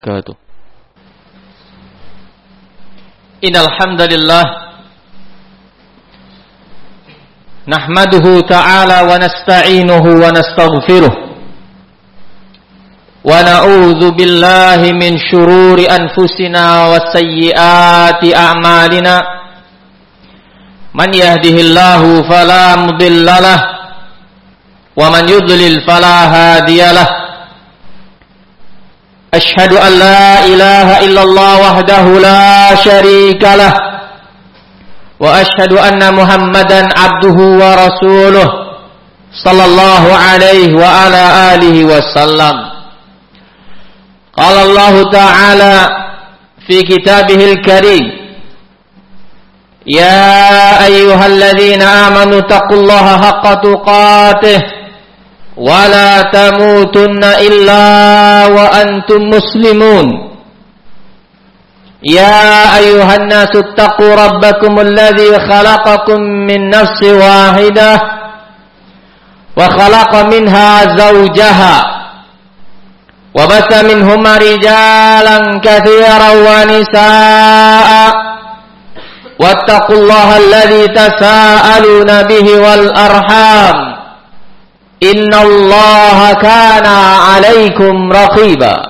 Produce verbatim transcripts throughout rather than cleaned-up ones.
wabarakatuh. Innal hamdalillah nahmaduhu ta'ala wa nasta'inuhu wa nastaghfiruh wa na'udzu billahi min shururi anfusina wa sayyiati a'malina. Man yahdihillahu fala mudhillalah wa man yudlil fala hadiyalah. Ashhadu an la ilaha illallah wahdahu la syarika lah wa ashhadu anna Muhammadan abduhu wa rasuluh sallallahu alaihi wa ala alihi wasallam. Qala Allah ta'ala fi kitabihil karim, ya ayyuhalladzina amanu taqullaha haqqa tuqatih wa la tamutunna illa wa antum muslimun. Ya ayyuhan nasu taqu rabbakum alladhi khalaqakum min nafsin wahidah wa khalaqa minha zawjaha wa basa minhuma rijalan katsiran wa nisaa wattaqullaha alladhi tasaaluna bihi wal arham innallaha kana 'alaikum raqiba.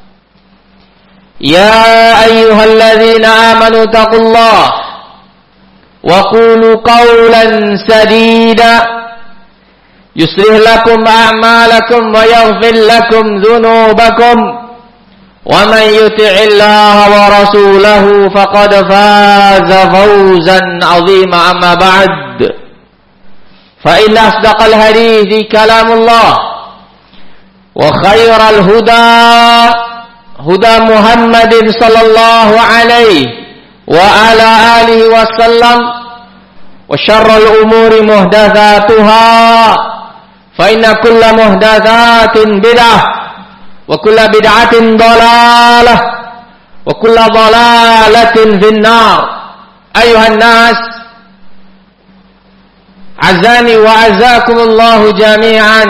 Ya ayyuhalladzina amanu taqullaha wa qulu qawlan sadida yuslih lakum a'malakum wa yaghfir lakum dhunubakum wa man yuti'illaha wa rasulahu faqad faza fawzan 'azima. Amma ba'd, fa inna asdaqal hadithi kalamullah wa khairal huda huda Muhammadin sallallahu alaihi wa ala alihi wasallam wa syarrul umuri muhdatsatuha fa inna kulla muhdatsatin bid'ah wa kulla bid'atin dhalalah wa kulla dhalalatin finnar. Ayuhan nas, azani wa azakumullahu jami'an.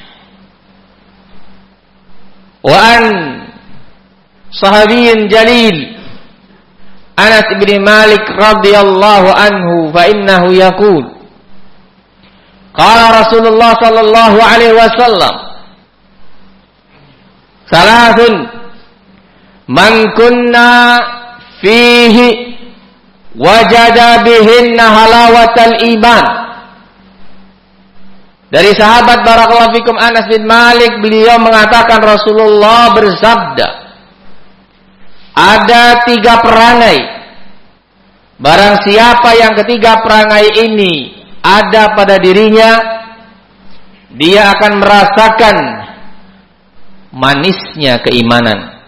Wa an sahabiyin jalil Anas bin Malik radhiyallahu anhu fa innahu yaqul qala Rasulullah sallallahu alaihi wasallam salasun man kunna fihi wajada bihinna halawatal iman. Dari sahabat barakallahu fikum Anas bin Malik, beliau mengatakan Rasulullah bersabda, ada tiga perangai, barang siapa yang ketiga perangai ini ada pada dirinya, dia akan merasakan manisnya keimanan.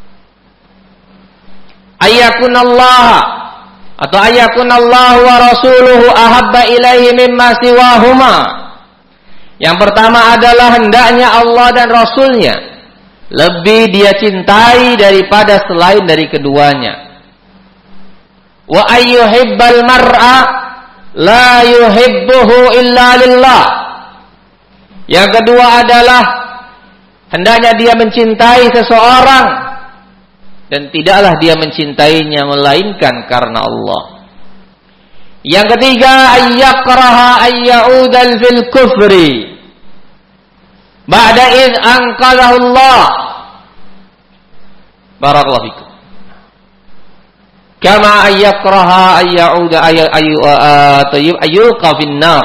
Ayyakunallah atau ayyakunallahu wa rasuluhu ahabba ilaihi mimma siwahuma. Yang pertama adalah hendaknya Allah dan Rasulnya lebih dia cintai daripada selain dari keduanya. Wa ayyuhibbal mar'a la yuhibbuhu illa lillah. Yang kedua adalah hendaknya dia mencintai seseorang dan tidaklah dia mencintainya melainkan karena Allah. Yang ketiga, ayyakraha ayya'udal fil kufri ba'da id anqadhahu Allah. Barakallahu fikum. Kama ayyakraha ayya'uda ayyuqa ayyuqa finnar.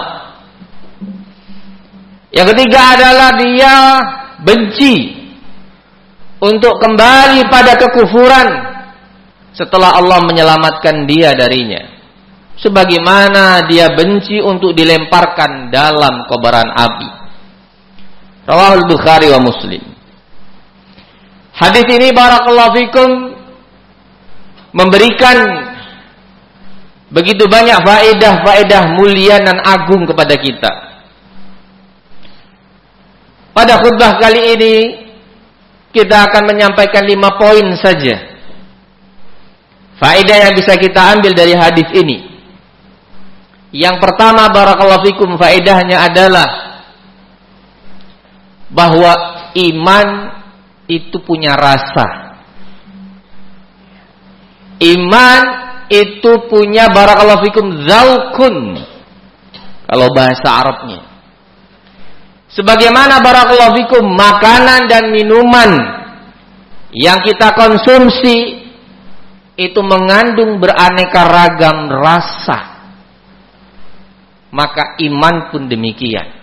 Yang ketiga adalah dia benci untuk kembali pada kekufuran setelah Allah menyelamatkan dia darinya, sebagaimana dia benci untuk dilemparkan dalam kobaran api. Rawahul Bukhari wa Muslim. Hadis ini barakallahu fikum memberikan begitu banyak faedah-faedah mulia dan agung kepada kita. Pada khutbah kali ini kita akan menyampaikan lima poin saja faedah yang bisa kita ambil dari hadis ini. Yang pertama barakallahu fikum, faedahnya adalah bahwa iman itu punya rasa, Iman itu punya barakallahu fikum zaukun, kalau bahasa Arabnya. Sebagaimana barakallahu fikum makanan dan minuman yang kita konsumsi itu mengandung beraneka ragam rasa, maka iman pun demikian.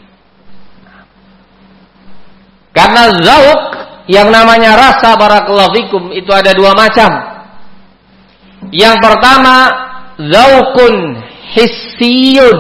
Karena zauk yang namanya rasa barakallahu fikum itu ada dua macam. Yang pertama zaukun hissiyun.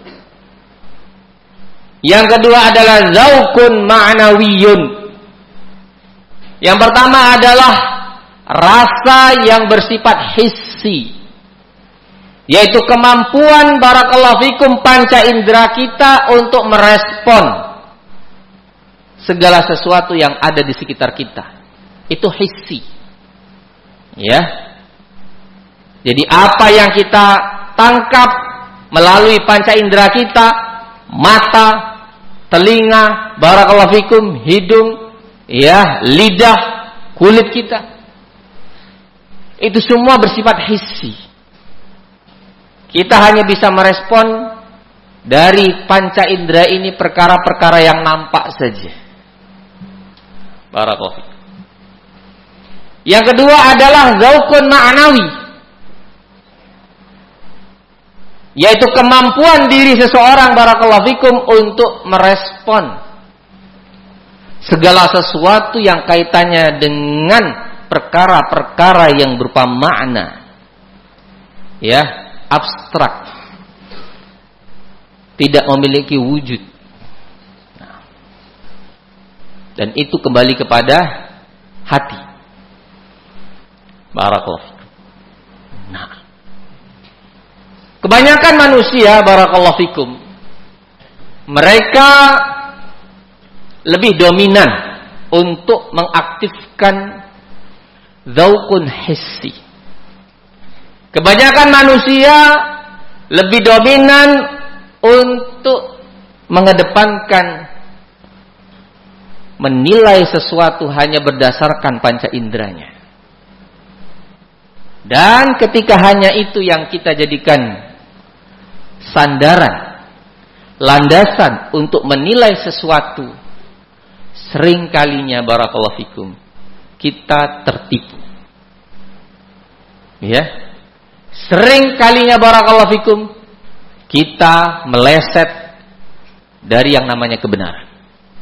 Yang kedua adalah zaukun ma'nawiyun. Yang pertama adalah rasa yang bersifat hissi, yaitu kemampuan barakallahu fikum panca indera kita untuk merespon segala sesuatu yang ada di sekitar kita. Itu hissi. Ya. Jadi apa yang kita tangkap melalui panca indera kita, mata, telinga, barakallahu fikum, hidung, ya, lidah, kulit kita, itu semua bersifat hissi. Kita hanya bisa merespon dari panca indera ini perkara-perkara yang nampak saja. Barakallahu fikum. Yang kedua adalah zaukun ma'nawi, yaitu kemampuan diri seseorang barakallahu fikum untuk merespon segala sesuatu yang kaitannya dengan perkara-perkara yang berupa makna, ya, abstrak, tidak memiliki wujud. Dan itu kembali kepada hati. Barakallahu fikum. Nah, kebanyakan manusia barakallahu fikum, mereka lebih dominan untuk mengaktifkan zaukun hissi. Kebanyakan manusia lebih dominan untuk mengedepankan menilai sesuatu hanya berdasarkan panca inderanya. Dan ketika hanya itu yang kita jadikan sandaran, landasan untuk menilai sesuatu, sering kalinya barakallahu fikum kita tertipu. Ya. Sering kalinya barakallahu fikum kita meleset dari yang namanya kebenaran.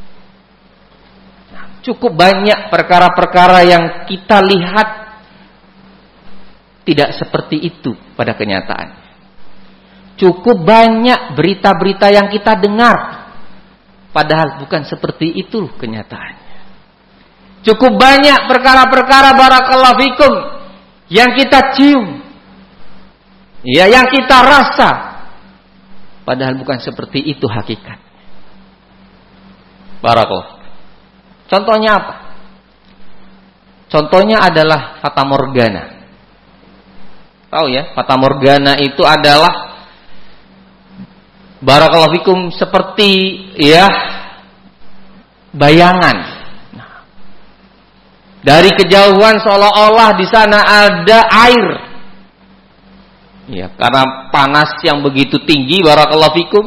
Cukup banyak perkara-perkara yang kita lihat tidak seperti itu pada kenyataannya. Cukup banyak berita-berita yang kita dengar, padahal bukan seperti itu kenyataannya. Cukup banyak perkara-perkara barakallahu fikum yang kita cium, ya, yang kita rasa, padahal bukan seperti itu hakikat. Barakallahu. Contohnya apa? Contohnya adalah fata morgana. Tahu ya, fata morgana itu adalah barakallahu fikum seperti, ya, bayangan. Nah, dari kejauhan seolah-olah di sana ada air. Ya, karena panas yang begitu tinggi barakallahu fikum.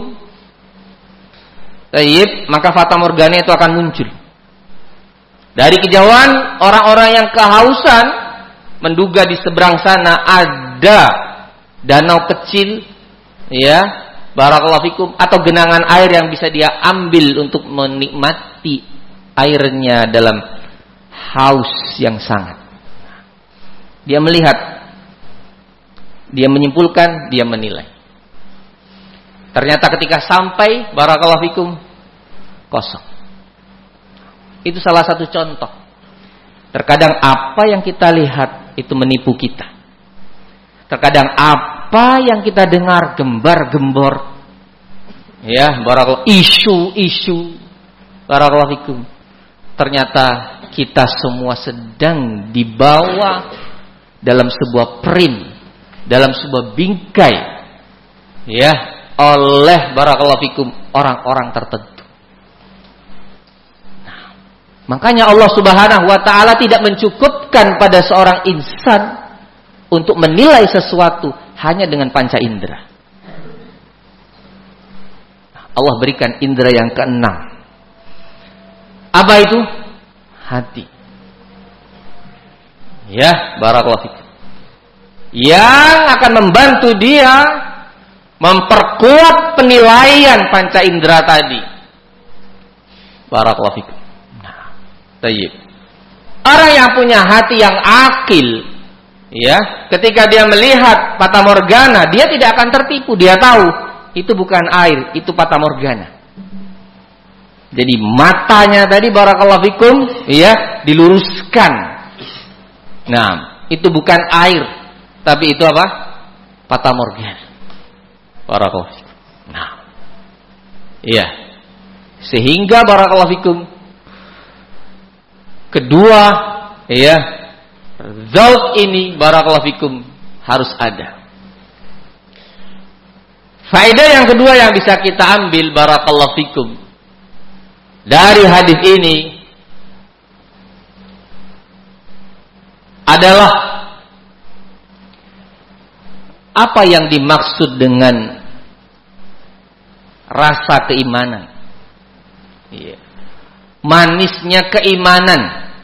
Tayyib, maka fata morgana itu akan muncul. Dari kejauhan orang-orang yang kehausan menduga di seberang sana ada danau kecil, ya, barakallahu fikum, atau genangan air yang bisa dia ambil untuk menikmati airnya dalam haus yang sangat. Dia melihat, dia menyimpulkan, dia menilai. Ternyata ketika sampai barakallahu fikum kosong. Itu salah satu contoh. Terkadang apa yang kita lihat itu menipu kita. Terkadang apa yang kita dengar gembar-gembor, ya, barakallahu, isu-isu, barakallahu fikum, ternyata kita semua sedang dibawa dalam sebuah prim, dalam sebuah bingkai, ya, oleh barakallahu fikum orang-orang tertentu. Makanya Allah Subhanahu wa taala tidak mencukupkan pada seorang insan untuk menilai sesuatu hanya dengan panca indera. Allah berikan indera yang keenam. Apa itu? Hati. Ya, barakallahu fikum. Yang akan membantu dia memperkuat penilaian panca indera tadi. Barakallahu fikum. Nah, tayyib. Orang yang punya hati yang akil, ya, ketika dia melihat fata morgana, dia tidak akan tertipu. Dia tahu itu bukan air, itu fata morgana. Jadi matanya tadi barakallahu fikum, ya, diluruskan. Nah, itu bukan air, tapi itu apa? Fata morgana. Barakallahu fikum. Nah, iya. Sehingga barakallahu fikum, kedua, ya, zauq ini barakallahu fikum harus ada. Faedah yang kedua yang bisa kita ambil barakallahu fikum dari hadis ini adalah apa yang dimaksud dengan rasa keimanan. Iya. Manisnya keimanan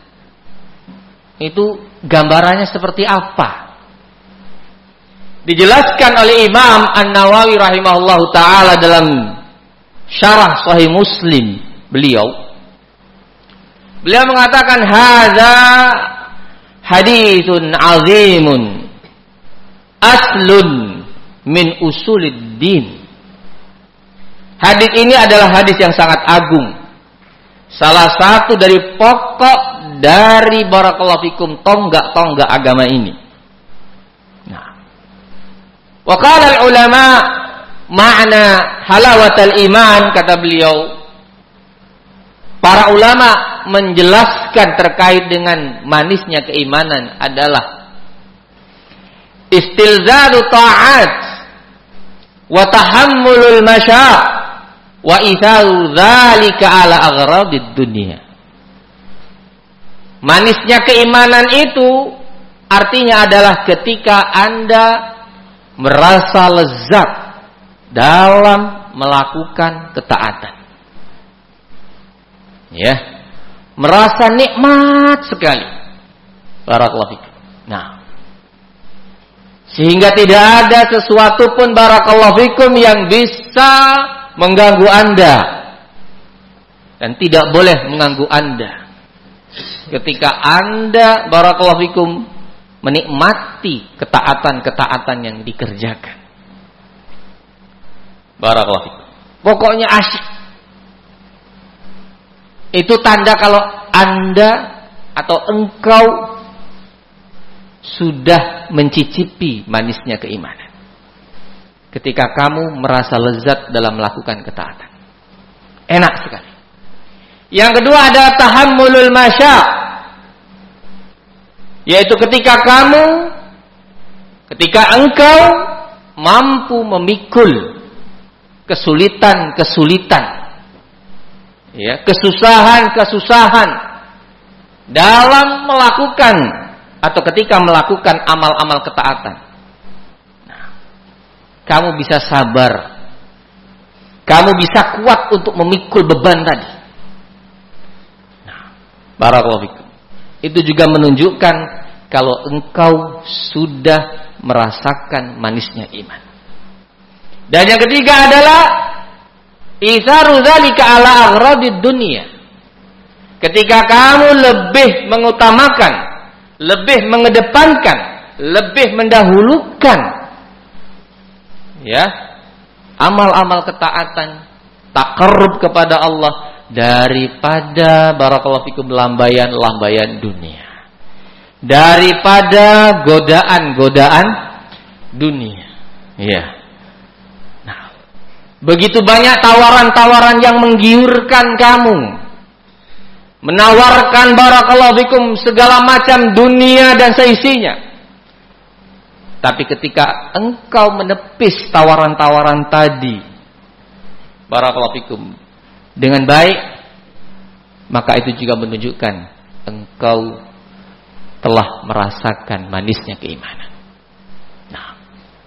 itu gambarannya seperti apa? Dijelaskan oleh Imam An-Nawawi rahimahullahu taala dalam syarah Sahih Muslim beliau. Beliau mengatakan hadza haditsun azimun aslun min usuliddin. Hadis ini adalah hadis yang sangat agung. Salah satu dari pokok dari barakallahu fikum tonggak-tonggak agama ini. Nah, wa qala al-ulama ma'na halawatal iman, kata beliau. Para ulama menjelaskan terkait dengan manisnya keimanan adalah istilzadu ta'at wa tahammulul masyaq wa itharu dzalika ala aghradid dunya. Manisnya keimanan itu artinya adalah ketika Anda merasa lezat dalam melakukan ketaatan. Ya. Merasa nikmat sekali. Barakallahu fikum. Nah, sehingga tidak ada sesuatu pun barakallahu fikum yang bisa mengganggu Anda dan tidak boleh mengganggu Anda ketika Anda barakallahu fikum menikmati ketaatan-ketaatan yang dikerjakan. Barakallahu fikum. Pokoknya asyik. Itu tanda kalau Anda atau engkau sudah mencicipi manisnya keimanan. Ketika kamu merasa lezat dalam melakukan ketaatan. Enak sekali. Yang kedua ada tahammulul masyaq. Yaitu ketika kamu, ketika engkau mampu memikul kesulitan-kesulitan, ya, kesusahan-kesusahan dalam melakukan atau ketika melakukan amal-amal ketaatan. Nah, kamu bisa sabar, kamu bisa kuat untuk memikul beban tadi. Nah, barakallahu fikum. Itu juga menunjukkan kalau engkau sudah merasakan manisnya iman. Dan yang ketiga adalah itharu dzalika ala aghradid dunya. Ketika kamu lebih mengutamakan, lebih mengedepankan, lebih mendahulukan, ya, amal-amal ketaatan, taqarrub kepada Allah daripada barakallahu fikum lambaian-lambaian dunia, daripada godaan-godaan dunia. Ya. Nah, begitu banyak tawaran-tawaran yang menggiurkan kamu, menawarkan barakallahu fikum segala macam dunia dan seisinya. Tapi ketika engkau menepis tawaran-tawaran tadi, barakallahu fikum, dengan baik, maka itu juga menunjukkan engkau telah merasakan manisnya keimanan.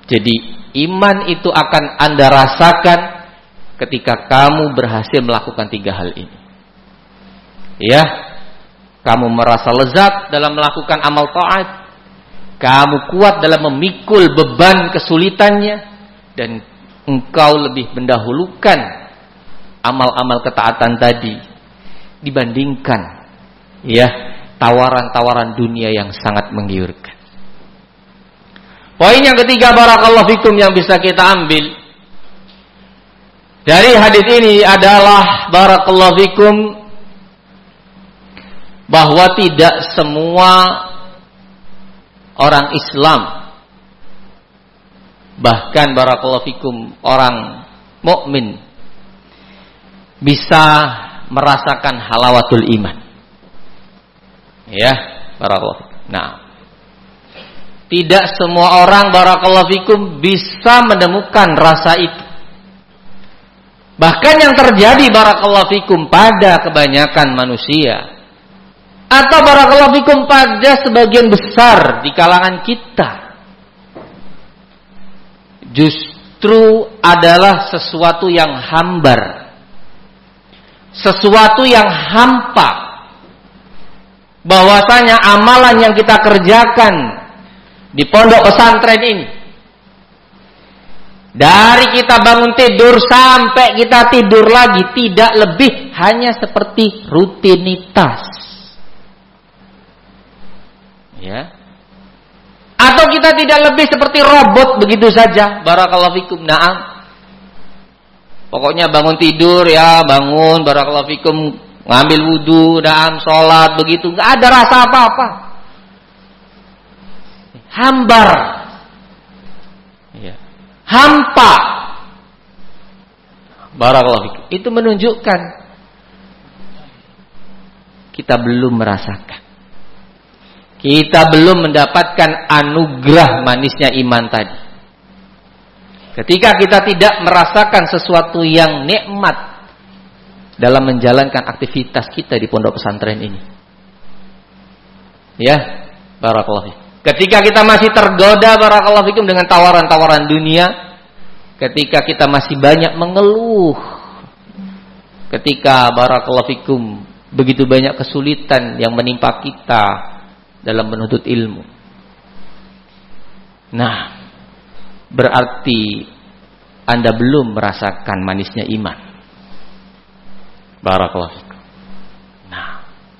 Jadi iman itu akan Anda rasakan ketika kamu berhasil melakukan tiga hal ini. Ya, kamu merasa lezat dalam melakukan amal taat, kamu kuat dalam memikul beban kesulitannya, dan engkau lebih mendahulukan amal-amal ketaatan tadi dibandingkan ya tawaran-tawaran dunia yang sangat menggiurkan. Poin yang ketiga, barakallahu fikum, yang bisa kita ambil dari hadis ini adalah barakallahu fikum bahwa tidak semua orang Islam, bahkan barakallahu fikum orang mukmin, bisa merasakan halawatul iman. Ya, barakallahu fikum. Nah, tidak semua orang barakallahu fikum bisa menemukan rasa itu. Bahkan yang terjadi barakallahu fikum pada kebanyakan manusia, atau barakallahu fikum pada sebagian besar di kalangan kita, justru adalah sesuatu yang hambar, sesuatu yang hampa. Bahwasanya amalan yang kita kerjakan di pondok pesantren ini, dari kita bangun tidur sampai kita tidur lagi, tidak lebih hanya seperti rutinitas. Ya. Atau kita tidak lebih seperti robot begitu saja. Barakallahu fikum. Na'am. Pokoknya bangun tidur ya, bangun, barakallahu fikum, ngambil wudu, na'am, sholat, begitu, enggak ada rasa apa-apa. Hambar. Ya. Hampa. Barakallahu fikum. Itu menunjukkan kita belum merasakan, kita belum mendapatkan anugerah manisnya iman tadi. Ketika kita tidak merasakan sesuatu yang nikmat dalam menjalankan aktivitas kita di pondok pesantren ini. Ya, barakallahu fikum. Ketika kita masih tergoda barakallahu fikum dengan tawaran-tawaran dunia, ketika kita masih banyak mengeluh, ketika barakallahu fikum begitu banyak kesulitan yang menimpa kita dalam menuntut ilmu. Nah, berarti Anda belum merasakan manisnya iman. Barakallahu fikum. Nah,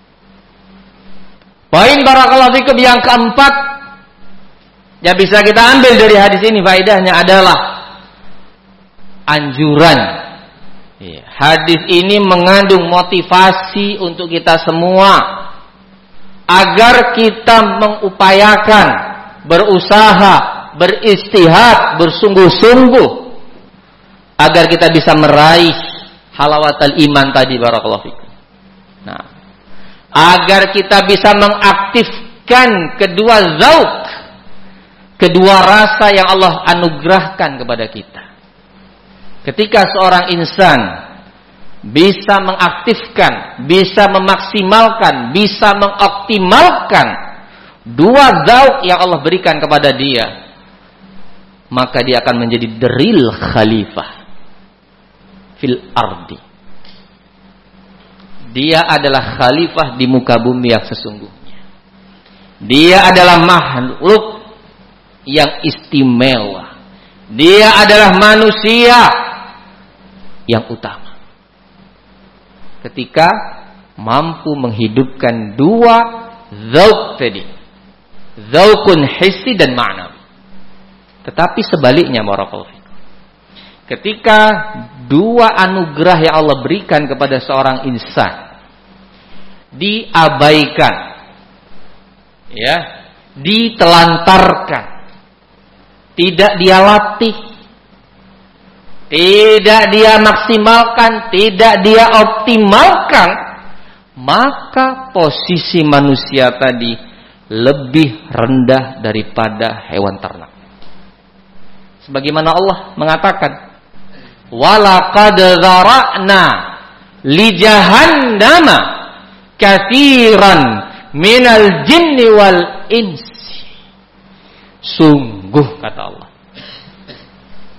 poin barakallahu fikum yang keempat yang bisa kita ambil dari hadis ini, faedahnya adalah anjuran. Hadis ini mengandung motivasi untuk kita semua agar kita mengupayakan, berusaha, beristihad, bersungguh-sungguh agar kita bisa meraih halawatul iman tadi, barakallahu fikum. Nah, agar kita bisa mengaktifkan kedua zauq, kedua rasa yang Allah anugerahkan kepada kita. Ketika seorang insan bisa mengaktifkan, bisa memaksimalkan, bisa mengoptimalkan dua zauq yang Allah berikan kepada dia, maka dia akan menjadi deril khalifah fil ardi. Dia adalah khalifah di muka bumi yang sesungguhnya. Dia adalah makhluk yang istimewa. Dia adalah manusia yang utama ketika mampu menghidupkan dua zauq tadi, zauqun hissi dan ma'nawi. Tetapi sebaliknya, barakallahu fikum, ketika dua anugerah yang Allah berikan kepada seorang insan diabaikan, ya, ditelantarkan, tidak dia latih, tidak dia maksimalkan, tidak dia optimalkan, maka posisi manusia tadi lebih rendah daripada hewan ternak. Sebagaimana Allah mengatakan, walaqad dzara'na li jahannama katsiran minal jinni wal insi. Sungguh, kata Allah,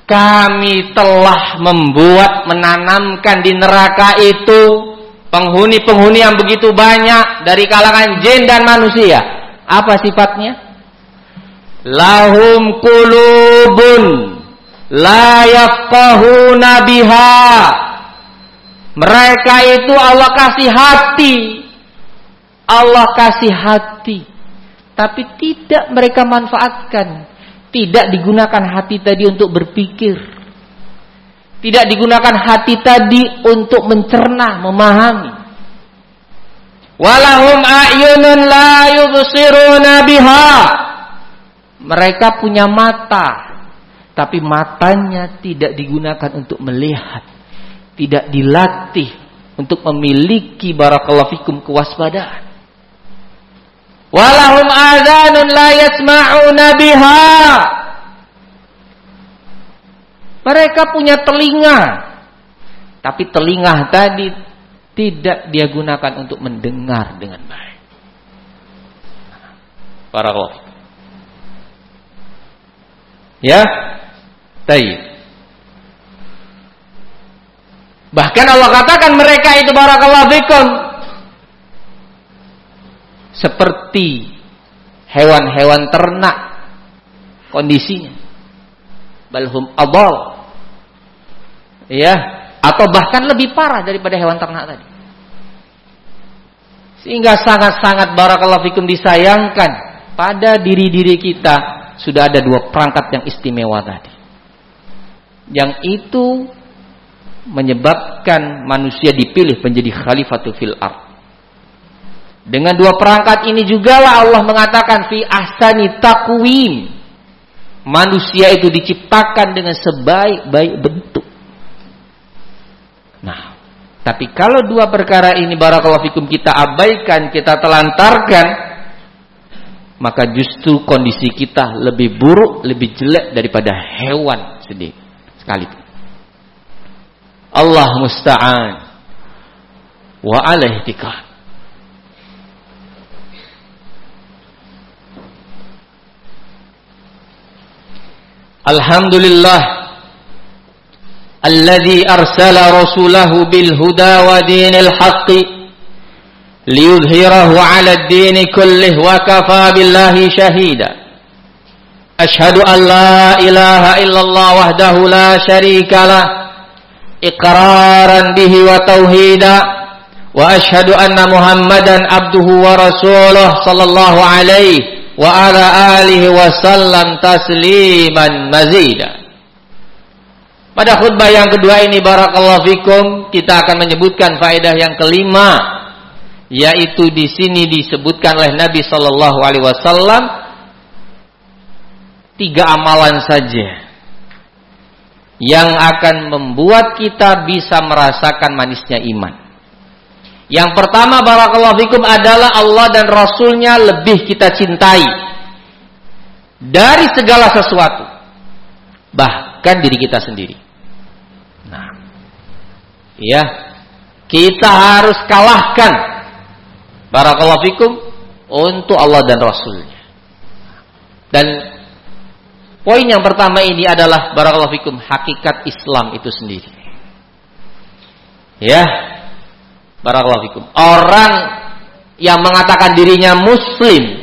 kami telah membuat, menanamkan di neraka itu penghuni-penghuni yang begitu banyak dari kalangan jin dan manusia. Apa sifatnya? Lahum qulubun la yafqahuna biha. Mereka itu Allah kasih hati. Allah kasih hati. Tapi tidak mereka manfaatkan. Tidak digunakan hati tadi untuk berpikir. Tidak digunakan hati tadi untuk mencerna, memahami. Walahum a'yunun la yubsiruna biha. Mereka punya mata, tapi matanya tidak digunakan untuk melihat. Tidak dilatih untuk memiliki barakallahu fikum kewaspadaan. Walahum adhanun la yasma'una biha. Mereka punya telinga, tapi telinga tadi tidak dia gunakan untuk mendengar dengan baik. Barakallahu. Ya, tayyib. Bahkan Allah katakan mereka itu barakallahu fikum seperti hewan-hewan ternak kondisinya. Balhum adall. Ya, atau bahkan lebih parah daripada hewan ternak tadi. Sehingga sangat-sangat barakallahu fikum disayangkan pada diri-diri kita sudah ada dua perangkat yang istimewa tadi. Yang itu menyebabkan manusia dipilih menjadi khalifatul fil ard. Dengan dua perangkat ini jugalah Allah mengatakan fi ahsani taqwim. Manusia itu diciptakan dengan sebaik-baik bentuk. Nah, tapi kalau dua perkara ini barakallahu fikum kita abaikan, kita telantarkan, maka justru kondisi kita lebih buruk, lebih jelek daripada hewan sendiri sekalipun. Allah musta'an wa alaihi tikal. Alhamdulillah alladzi arsala rasulahu bil huda wa dinil haqqi liyudhhirahu 'ala ad-din kullih wa kafa billahi shahida. Ashhadu an la ilaha illallah wahdahu la syarika lah iqraran bihi wa tauhida wa ashhadu anna Muhammadan abduhu wa rasuluh sallallahu alaihi wa ala alihi wa sallam tasliman mazida. Pada khutbah yang kedua ini barakallahu fikum kita akan menyebutkan faedah yang kelima, yaitu di sini disebutkan oleh Nabi sallallahu alaihi wasallam tiga amalan saja yang akan membuat kita bisa merasakan manisnya iman. Yang pertama barakallahu fikum adalah Allah dan Rasulnya lebih kita cintai dari segala sesuatu, bahkan diri kita sendiri. Nah, ya, kita harus kalahkan barakallahu fikum untuk Allah dan Rasulnya. Dan poin yang pertama ini adalah barakallahu fikum hakikat Islam itu sendiri. Ya, barakallahu fikum. Orang yang mengatakan dirinya muslim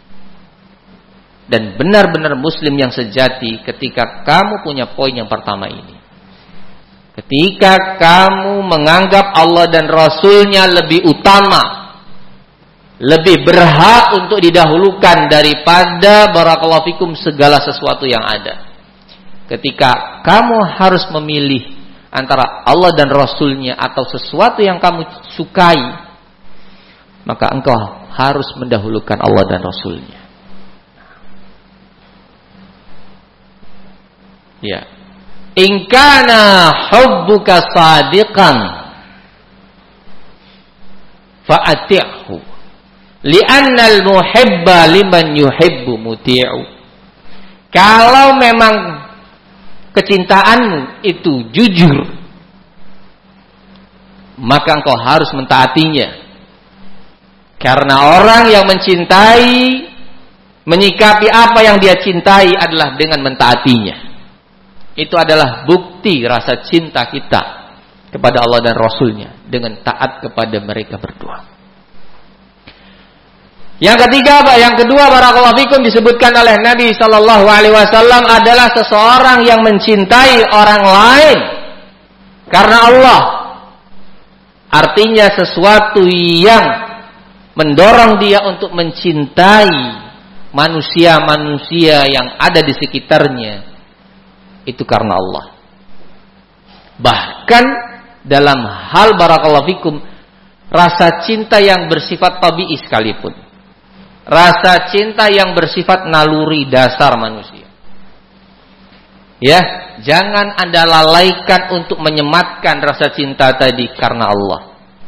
dan benar-benar muslim yang sejati ketika kamu punya poin yang pertama ini. Ketika kamu menganggap Allah dan Rasulnya lebih utama, lebih berhak untuk didahulukan daripada barakallahu fikum segala sesuatu yang ada. Ketika kamu harus memilih antara Allah dan Rasulnya atau sesuatu yang kamu sukai, maka engkau harus mendahulukan Allah dan Rasulnya. Ya. In kana hubbuka sadiqan fa'ati'hu li'anna al-muhibba liman yuhibbu muti'u. Kalau memang kecintaanmu itu jujur, maka engkau harus mentaatinya. Karena orang yang mencintai, menyikapi apa yang dia cintai adalah dengan mentaatinya. Itu adalah bukti rasa cinta kita kepada Allah dan Rasul-Nya dengan taat kepada mereka berdua. Yang ketiga, Pak, yang kedua, barakallahu fikum, disebutkan oleh Nabi sallallahu alaihi wasallam adalah seseorang yang mencintai orang lain karena Allah. Artinya sesuatu yang mendorong dia untuk mencintai manusia-manusia yang ada di sekitarnya itu karena Allah. Bahkan dalam hal barakallahu fikum rasa cinta yang bersifat tabii sekalipun, rasa cinta yang bersifat naluri dasar manusia, ya, jangan Anda lalaikan untuk menyematkan rasa cinta tadi karena Allah.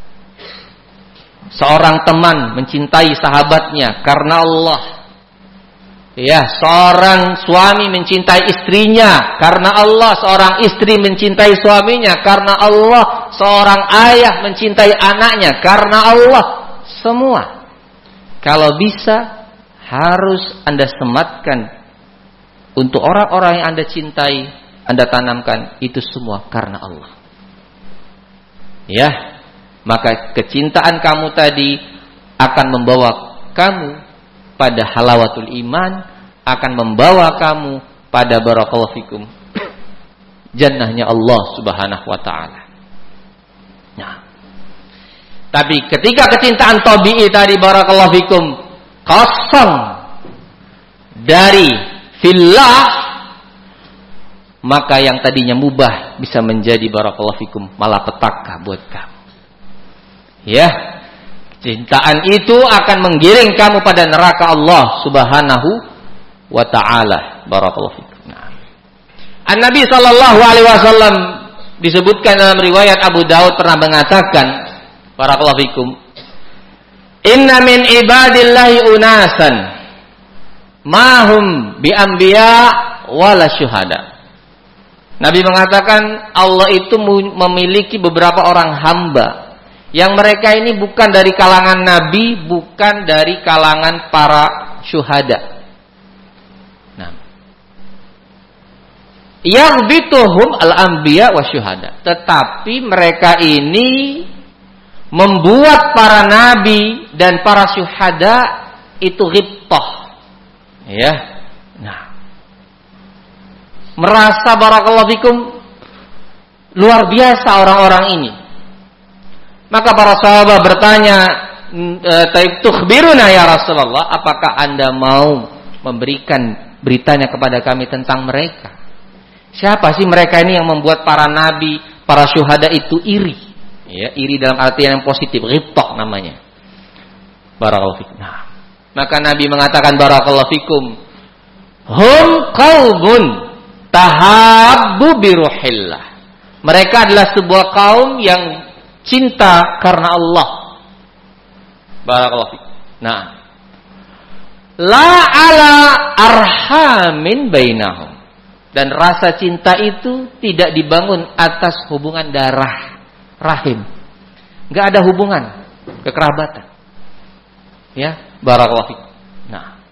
Seorang teman mencintai sahabatnya karena Allah. Ya, seorang suami mencintai istrinya karena Allah, seorang istri mencintai suaminya karena Allah, seorang ayah mencintai anaknya karena Allah. Semua kalau bisa harus Anda sematkan untuk orang-orang yang Anda cintai, Anda tanamkan itu semua karena Allah. Ya, maka kecintaan kamu tadi akan membawa kamu pada halawatul iman, akan membawa kamu pada barakallahu fikum jannahnya Allah Subhanahu wa taala. Nah, tapi ketika kecintaan tabii tadi barakallahu fikum kosong dari fillah, maka yang tadinya mubah bisa menjadi barakallahu fikum malapetaka buat kamu. Ya, cintaan itu akan menggiring kamu pada neraka Allah Subhanahu wa taala. Barakallahu fikum. Nah, An-Nabi sallallahu alaihi wasallam disebutkan dalam riwayat Abu Daud pernah mengatakan, barakallahu fikum, inna min ibadillahi unasan mahum bi anbiya wala syuhada. Nabi mengatakan Allah itu memiliki beberapa orang hamba yang mereka ini bukan dari kalangan nabi, bukan dari kalangan para syuhada. Nah, yaghbituhum al-anbiya wa syuhada. Tetapi mereka ini membuat para nabi dan para syuhada itu ghibtah. Ya. Nah, merasa barakallahu fikum luar biasa orang-orang ini. Maka para sahabat bertanya, "Taib tukhbiruna ya Rasulullah, apakah Anda mau memberikan beritanya kepada kami tentang mereka? Siapa sih mereka ini yang membuat para nabi, para syuhada itu iri?" Ya, iri dalam artian yang positif, ghibtah namanya. Barakallahu fikum. Nah, maka Nabi mengatakan barakallahu fikum, "Hum qaumun tahabbu bi ruhillah." Mereka adalah sebuah kaum yang cinta karena Allah. Barakallahu fikum. Nah, la ala arhamin bainahum. Dan rasa cinta itu tidak dibangun atas hubungan darah, rahim. Enggak ada hubungan kekerabatan. Ya, barakallahu fikum. Nah.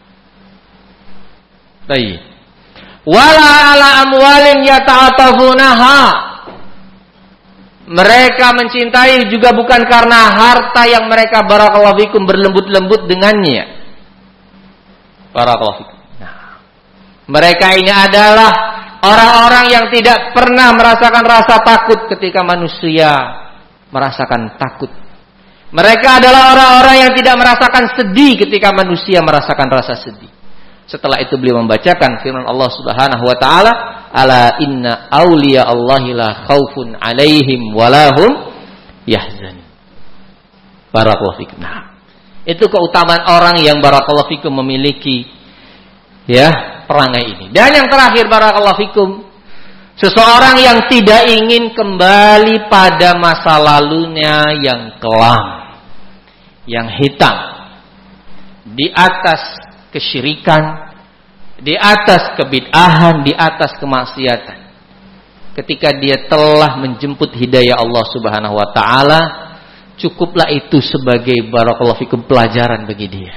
Baik. Wala ala amwalin yata'atafunaha. Mereka mencintai juga bukan karena harta yang mereka barakallahu fikum berlembut-lembut dengannya. Barakallahu fikum. Nah, mereka ini adalah orang-orang yang tidak pernah merasakan rasa takut ketika manusia merasakan takut. Mereka adalah orang-orang yang tidak merasakan sedih ketika manusia merasakan rasa sedih. Setelah itu beliau membacakan firman Allah Subhanahu wa taala, "Ala inna awliya Allahi la khaufun 'alaihim wa lahum yahzanun." Barakallahu fikum. Nah, itu keutamaan orang yang barakallahu fikum memiliki ya perangai ini. Dan yang terakhir barakallahu fikum, seseorang yang tidak ingin kembali pada masa lalunya yang kelam, yang hitam, di atas kesyirikan, di atas kebid'ahan, di atas kemaksiatan. Ketika dia telah menjemput hidayah Allah Subhanahu wa taala, cukuplah itu sebagai barakallahu fikum pelajaran bagi dia.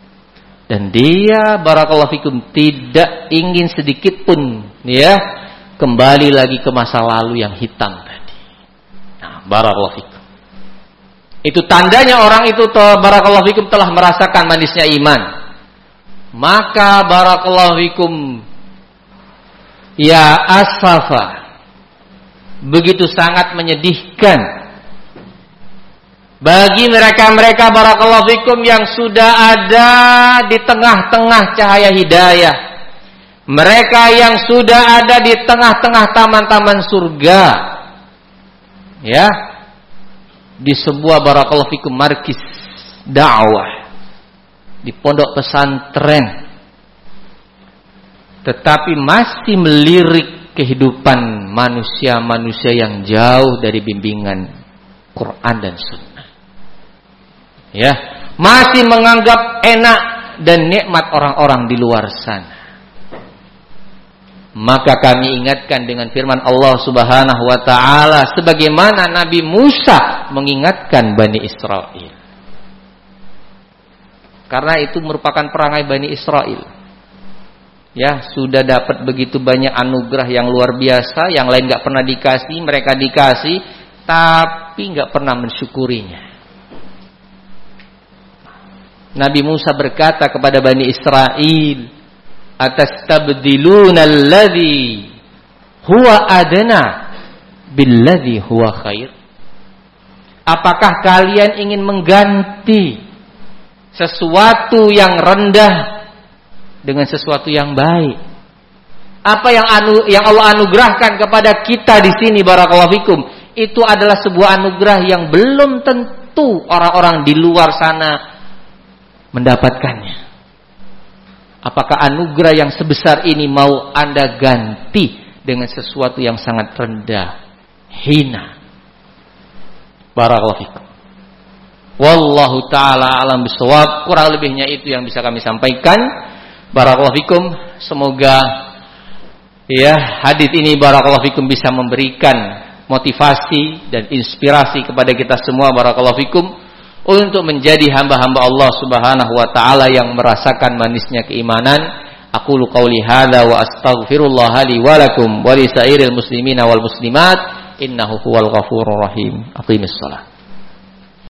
Dan dia barakallahu fikum tidak ingin sedikit pun ya kembali lagi ke masa lalu yang hitam tadi. Nah, barakallahu fikum. Itu tandanya orang itu barakallahu fikum telah merasakan manisnya iman. Maka barakallahu fikum, ya asafa, begitu sangat menyedihkan bagi mereka-mereka barakallahu fikum yang sudah ada di tengah-tengah cahaya hidayah. Mereka yang sudah ada di tengah-tengah taman-taman surga. Ya. Di sebuah barakallahu fikum markis dakwah. Di pondok pesantren. Tetapi masih melirik kehidupan manusia-manusia yang jauh dari bimbingan Quran dan Sunnah. Ya, masih menganggap enak dan nikmat orang-orang di luar sana. Maka kami ingatkan dengan firman Allah Subhanahu wa taala sebagaimana Nabi Musa mengingatkan Bani Israel. Karena itu merupakan perangai Bani Israel. Ya, sudah dapat begitu banyak anugerah yang luar biasa, yang lain enggak pernah dikasih, mereka dikasih tapi enggak pernah mensyukurinya. Nabi Musa berkata kepada Bani Israel, atastabdiluna alladhi huwa adna billadhi huwa khair. Apakah kalian ingin mengganti sesuatu yang rendah dengan sesuatu yang baik? Apa yang anu, yang Allah anugerahkan kepada kita di sini barakallahu fikum, itu adalah sebuah anugerah yang belum tentu orang-orang di luar sana mendapatkannya. Apakah anugerah yang sebesar ini mau Anda ganti dengan sesuatu yang sangat rendah, hina? Barakallahu fikum. Wallahu ta'ala alam bisawab. Kurang lebihnya itu yang bisa kami sampaikan. Barakallahu fikum. Semoga ya hadis ini barakallahu fikum bisa memberikan motivasi dan inspirasi kepada kita semua barakallahu fikum untuk menjadi hamba-hamba Allah Subhanahu wa taala yang merasakan manisnya keimanan. Aqulu qauli hadza wa astaghfirullah li wa lakum wa li sairil muslimina wal muslimat innahu huwal ghafurur rahim. Aqimissalah.